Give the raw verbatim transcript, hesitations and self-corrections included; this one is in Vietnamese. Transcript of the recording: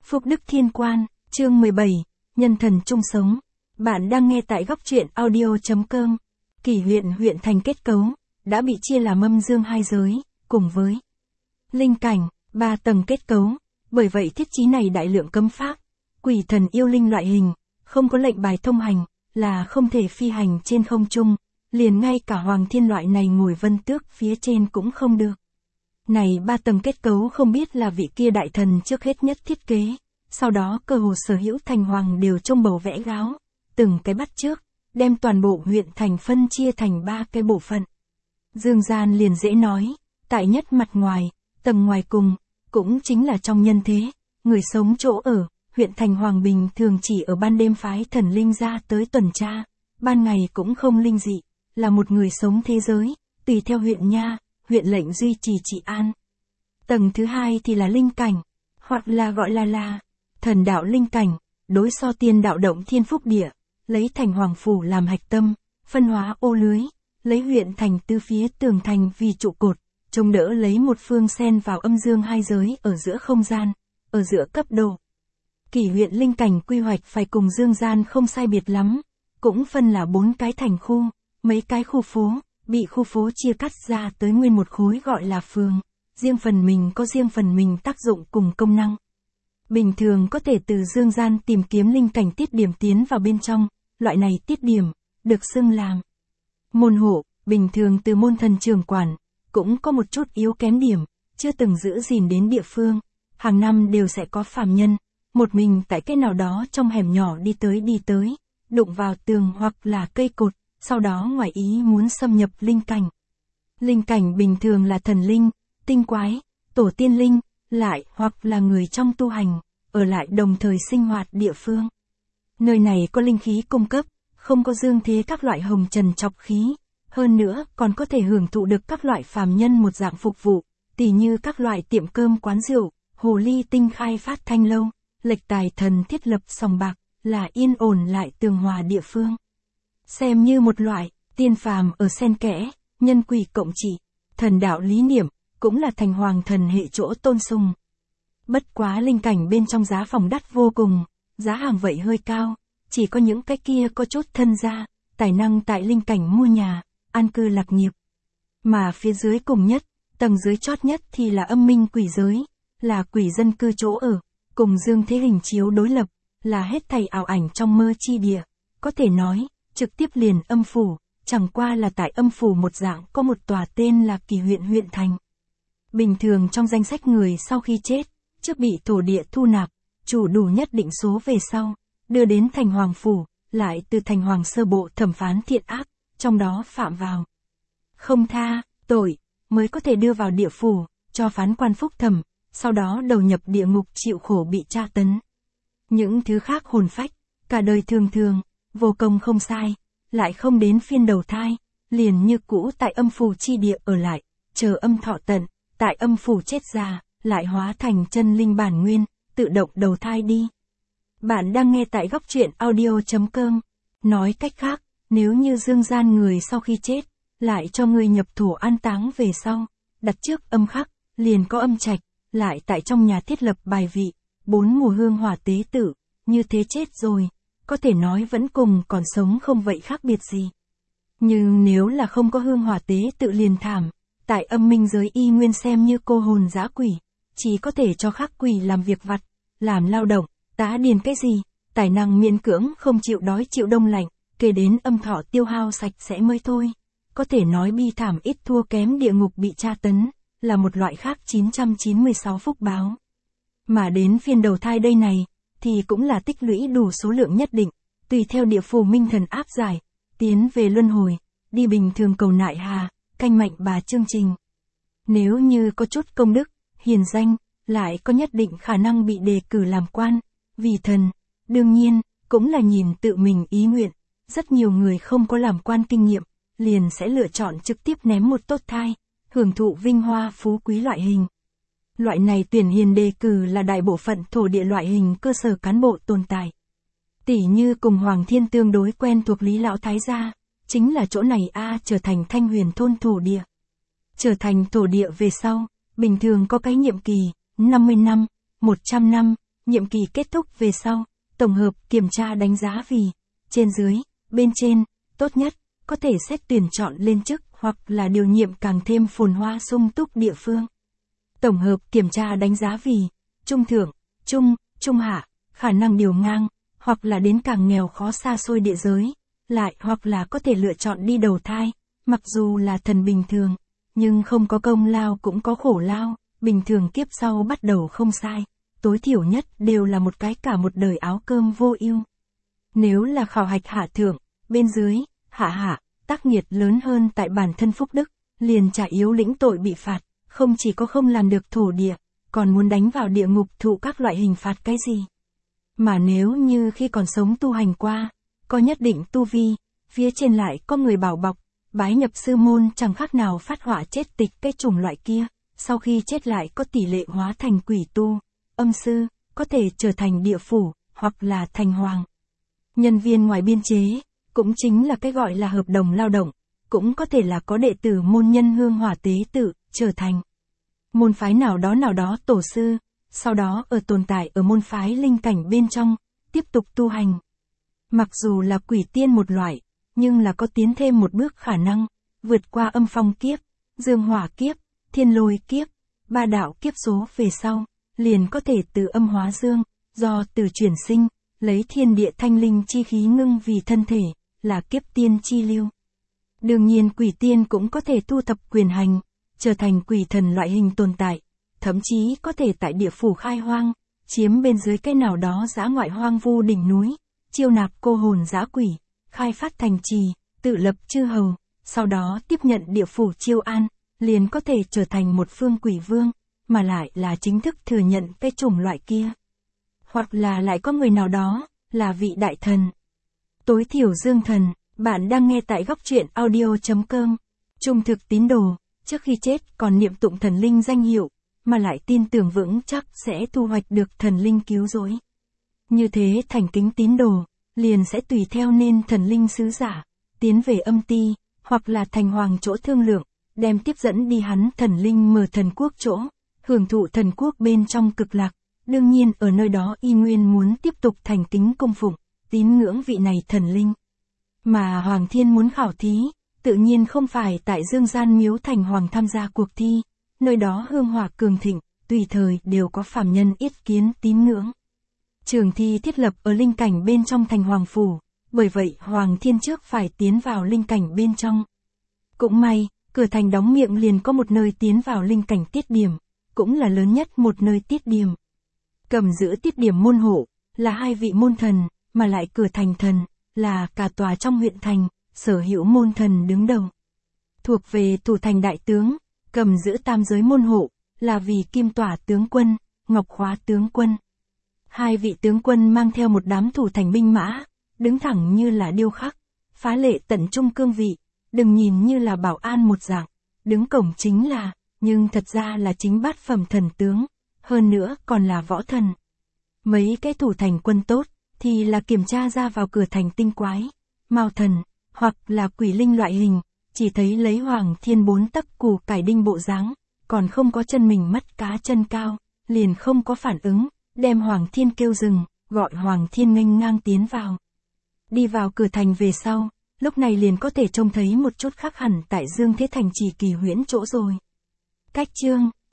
Phúc Đức Thiên Quan, chương mười bảy, Nhân thần chung sống. Bạn đang nghe tại góc truyện audio.com. Kỷ huyện huyện thành kết cấu, đã bị chia làm âm dương hai giới, cùng với linh cảnh, ba tầng kết cấu. Bởi vậy thiết chí này đại lượng cấm pháp, quỷ thần yêu linh loại hình, không có lệnh bài thông hành, là không thể phi hành trên không trung, liền ngay cả hoàng thiên loại này ngồi vân tước phía trên cũng không được. Này ba tầng kết cấu không biết là vị kia đại thần trước hết nhất thiết kế, sau đó cơ hồ sở hữu thành hoàng đều trông bầu vẽ gáo, từng cái bắt trước, đem toàn bộ huyện thành phân chia thành ba cái bộ phận. Dương gian liền dễ nói, tại nhất mặt ngoài, tầng ngoài cùng, cũng chính là trong nhân thế, người sống chỗ ở, huyện thành hoàng bình thường chỉ ở ban đêm phái thần linh ra tới tuần tra, ban ngày cũng không linh dị, là một người sống thế giới, tùy theo huyện nha, huyện lệnh duy trì trị an. Tầng thứ hai thì là linh cảnh, hoặc là gọi là là thần đạo linh cảnh, đối so tiên đạo động thiên phúc địa, lấy thành hoàng phủ làm hạch tâm, phân hóa ô lưới, lấy huyện thành tư phía tường thành vì trụ cột, chống đỡ lấy một phương xen vào âm dương hai giới ở giữa không gian, ở giữa cấp độ. Kỷ huyện linh cảnh quy hoạch phải cùng dương gian không sai biệt lắm, cũng phân là bốn cái thành khu, mấy cái khu phố, bị khu phố chia cắt ra tới nguyên một khối gọi là phường, riêng phần mình có riêng phần mình tác dụng cùng công năng. Bình thường có thể từ dương gian tìm kiếm linh cảnh tiết điểm tiến vào bên trong, loại này tiết điểm, được xưng làm môn hộ, bình thường từ môn thần trường quản, cũng có một chút yếu kém điểm, chưa từng giữ gìn đến địa phương, hàng năm đều sẽ có phàm nhân, một mình tại cái nào đó trong hẻm nhỏ đi tới đi tới, đụng vào tường hoặc là cây cột, sau đó ngoài ý muốn xâm nhập linh cảnh. Linh cảnh bình thường là thần linh, tinh quái, tổ tiên linh, lại hoặc là người trong tu hành, ở lại đồng thời sinh hoạt địa phương. Nơi này có linh khí cung cấp, không có dương thế các loại hồng trần chọc khí, hơn nữa còn có thể hưởng thụ được các loại phàm nhân một dạng phục vụ, tỉ như các loại tiệm cơm quán rượu, hồ ly tinh khai phát thanh lâu, lệch tài thần thiết lập sòng bạc, là yên ổn lại tường hòa địa phương. Xem như một loại, tiên phàm ở xen kẽ, nhân quỷ cộng trị, thần đạo lý niệm, cũng là thành hoàng thần hệ chỗ tôn sùng. Bất quá linh cảnh bên trong giá phòng đắt vô cùng, giá hàng vậy hơi cao, chỉ có những cái kia có chút thân gia, tài năng tại linh cảnh mua nhà, an cư lạc nghiệp. Mà phía dưới cùng nhất, tầng dưới chót nhất thì là âm minh quỷ giới, là quỷ dân cư chỗ ở, cùng dương thế hình chiếu đối lập, là hết thảy ảo ảnh trong mơ chi địa, có thể nói, trực tiếp liền âm phủ, chẳng qua là tại âm phủ một dạng có một tòa tên là Kỷ huyện huyện thành. Bình thường trong danh sách người sau khi chết, trước bị thổ địa thu nạp, chủ đủ nhất định số về sau, đưa đến thành hoàng phủ, lại từ thành hoàng sơ bộ thẩm phán thiện ác, trong đó phạm vào không tha, tội, mới có thể đưa vào địa phủ, cho phán quan phúc thẩm, sau đó đầu nhập địa ngục chịu khổ bị tra tấn. Những thứ khác hồn phách, cả đời thường thường, vô công không sai, lại không đến phiên đầu thai, liền như cũ tại âm phủ chi địa ở lại, chờ âm thọ tận, tại âm phủ chết già, lại hóa thành chân linh bản nguyên, tự động đầu thai đi. Bạn đang nghe tại góc truyện audio.com. Nói cách khác, nếu như dương gian người sau khi chết, lại cho người nhập thổ an táng về sau, đặt trước âm khắc, liền có âm trạch, lại tại trong nhà thiết lập bài vị, bốn mùa hương hỏa tế tử, như thế chết rồi, có thể nói vẫn cùng còn sống không vậy khác biệt gì. Nhưng nếu là không có hương hỏa tế tự liền thảm, tại âm minh giới y nguyên xem như cô hồn dã quỷ, chỉ có thể cho khắc quỷ làm việc vặt, làm lao động, tá điền cái gì, tài năng miễn cưỡng không chịu đói chịu đông lạnh, kể đến âm thọ tiêu hao sạch sẽ mới thôi. Có thể nói bi thảm ít thua kém địa ngục bị tra tấn, là một loại khác chín trăm chín mươi sáu phúc báo. Mà đến phiên đầu thai đây này, thì cũng là tích lũy đủ số lượng nhất định, tùy theo địa phủ minh thần áp giải, tiến về luân hồi, đi bình thường cầu nại hà, canh mạnh bà chương trình. Nếu như có chút công đức, hiền danh, lại có nhất định khả năng bị đề cử làm quan, vì thần, đương nhiên, cũng là nhìn tự mình ý nguyện, rất nhiều người không có làm quan kinh nghiệm, liền sẽ lựa chọn trực tiếp ném một tốt thai, hưởng thụ vinh hoa phú quý loại hình. Loại này tuyển hiền đề cử là đại bộ phận thổ địa loại hình cơ sở cán bộ tồn tại. Tỷ như cùng Hoàng Thiên tương đối quen thuộc Lý Lão Thái gia, chính là chỗ này a trở thành Thanh Huyền thôn thổ địa. Trở thành thổ địa về sau, bình thường có cái nhiệm kỳ, năm mươi năm, một trăm năm, nhiệm kỳ kết thúc về sau, tổng hợp kiểm tra đánh giá vì, trên dưới, bên trên, tốt nhất, có thể xét tuyển chọn lên chức hoặc là điều nhiệm càng thêm phồn hoa sung túc địa phương. Tổng hợp kiểm tra đánh giá vì, trung thượng, trung, trung hạ, khả năng điều ngang, hoặc là đến càng nghèo khó xa xôi địa giới, lại hoặc là có thể lựa chọn đi đầu thai, mặc dù là thần bình thường, nhưng không có công lao cũng có khổ lao, bình thường kiếp sau bắt đầu không sai, tối thiểu nhất đều là một cái cả một đời áo cơm vô ưu. Nếu là khảo hạch hạ thượng, bên dưới, hạ hạ, tác nghiệt lớn hơn tại bản thân phúc đức, liền trả yếu lĩnh tội bị phạt, không chỉ có không làm được thổ địa, còn muốn đánh vào địa ngục thụ các loại hình phạt cái gì. Mà nếu như khi còn sống tu hành qua, có nhất định tu vi, phía trên lại có người bảo bọc, bái nhập sư môn chẳng khác nào phát họa chết tịch cái chủng loại kia, sau khi chết lại có tỷ lệ hóa thành quỷ tu, âm sư, có thể trở thành địa phủ, hoặc là thành hoàng. Nhân viên ngoài biên chế, cũng chính là cái gọi là hợp đồng lao động, cũng có thể là có đệ tử môn nhân hương hỏa tế tự, trở thành môn phái nào đó nào đó tổ sư, sau đó ở tồn tại ở môn phái linh cảnh bên trong, tiếp tục tu hành. Mặc dù là quỷ tiên một loại, nhưng là có tiến thêm một bước khả năng, vượt qua âm phong kiếp, dương hỏa kiếp, thiên lôi kiếp, ba đạo kiếp số về sau, liền có thể từ âm hóa dương, do từ chuyển sinh, lấy thiên địa thanh linh chi khí ngưng vì thân thể, là kiếp tiên chi lưu. Đương nhiên quỷ tiên cũng có thể thu thập quyền hành, trở thành quỷ thần loại hình tồn tại, thậm chí có thể tại địa phủ khai hoang, chiếm bên dưới cái nào đó dã ngoại hoang vu đỉnh núi, chiêu nạp cô hồn dã quỷ, khai phát thành trì, tự lập chư hầu, sau đó tiếp nhận địa phủ chiêu an, liền có thể trở thành một phương quỷ vương, mà lại là chính thức thừa nhận cái chủng loại kia. Hoặc là lại có người nào đó, là vị đại thần. Tối thiểu dương thần, bạn đang nghe tại góc truyện audio chấm com. Trung thực tín đồ, trước khi chết còn niệm tụng thần linh danh hiệu, mà lại tin tưởng vững chắc sẽ thu hoạch được thần linh cứu rỗi. Như thế thành kính tín đồ, liền sẽ tùy theo nên thần linh sứ giả, tiến về âm ti, hoặc là thành hoàng chỗ thương lượng, đem tiếp dẫn đi hắn thần linh mở thần quốc chỗ, hưởng thụ thần quốc bên trong cực lạc. Đương nhiên ở nơi đó y nguyên muốn tiếp tục thành kính cung phụng, tín ngưỡng vị này thần linh. Mà Hoàng Thiên muốn khảo thí, tự nhiên không phải tại Dương Gian Miếu Thành Hoàng tham gia cuộc thi, nơi đó hương hỏa cường thịnh, tùy thời đều có phàm nhân yết kiến tín ngưỡng. Trường thi thiết lập ở linh cảnh bên trong thành Hoàng Phủ, bởi vậy Hoàng Thiên trước phải tiến vào linh cảnh bên trong. Cũng may, cửa thành đóng miệng liền có một nơi tiến vào linh cảnh tiết điểm, cũng là lớn nhất một nơi tiết điểm. Cầm giữ tiết điểm môn hộ, là hai vị môn thần, mà lại cửa thành thần, là cả tòa trong huyện thành, sở hữu môn thần đứng đầu. Thuộc về thủ thành đại tướng, cầm giữ tam giới môn hộ, là vì kim tỏa tướng quân, ngọc khóa tướng quân. Hai vị tướng quân mang theo một đám thủ thành binh mã, đứng thẳng như là điêu khắc, phá lệ tận trung cương vị, đừng nhìn như là bảo an một dạng, đứng cổng chính là, nhưng thật ra là chính bát phẩm thần tướng, hơn nữa còn là võ thần. Mấy cái thủ thành quân tốt, thì là kiểm tra ra vào cửa thành tinh quái, mao thần, hoặc là quỷ linh loại hình, chỉ thấy lấy Hoàng Thiên bốn tấc củ cải đinh bộ dáng, còn không có chân mình mắt cá chân cao, liền không có phản ứng, đem Hoàng Thiên kêu dừng, gọi Hoàng Thiên nghênh ngang tiến vào. Đi vào cửa thành về sau, lúc này liền có thể trông thấy một chút khác hẳn tại Dương Thế Thành Trì Kỳ Huyễn chỗ rồi. Cách chương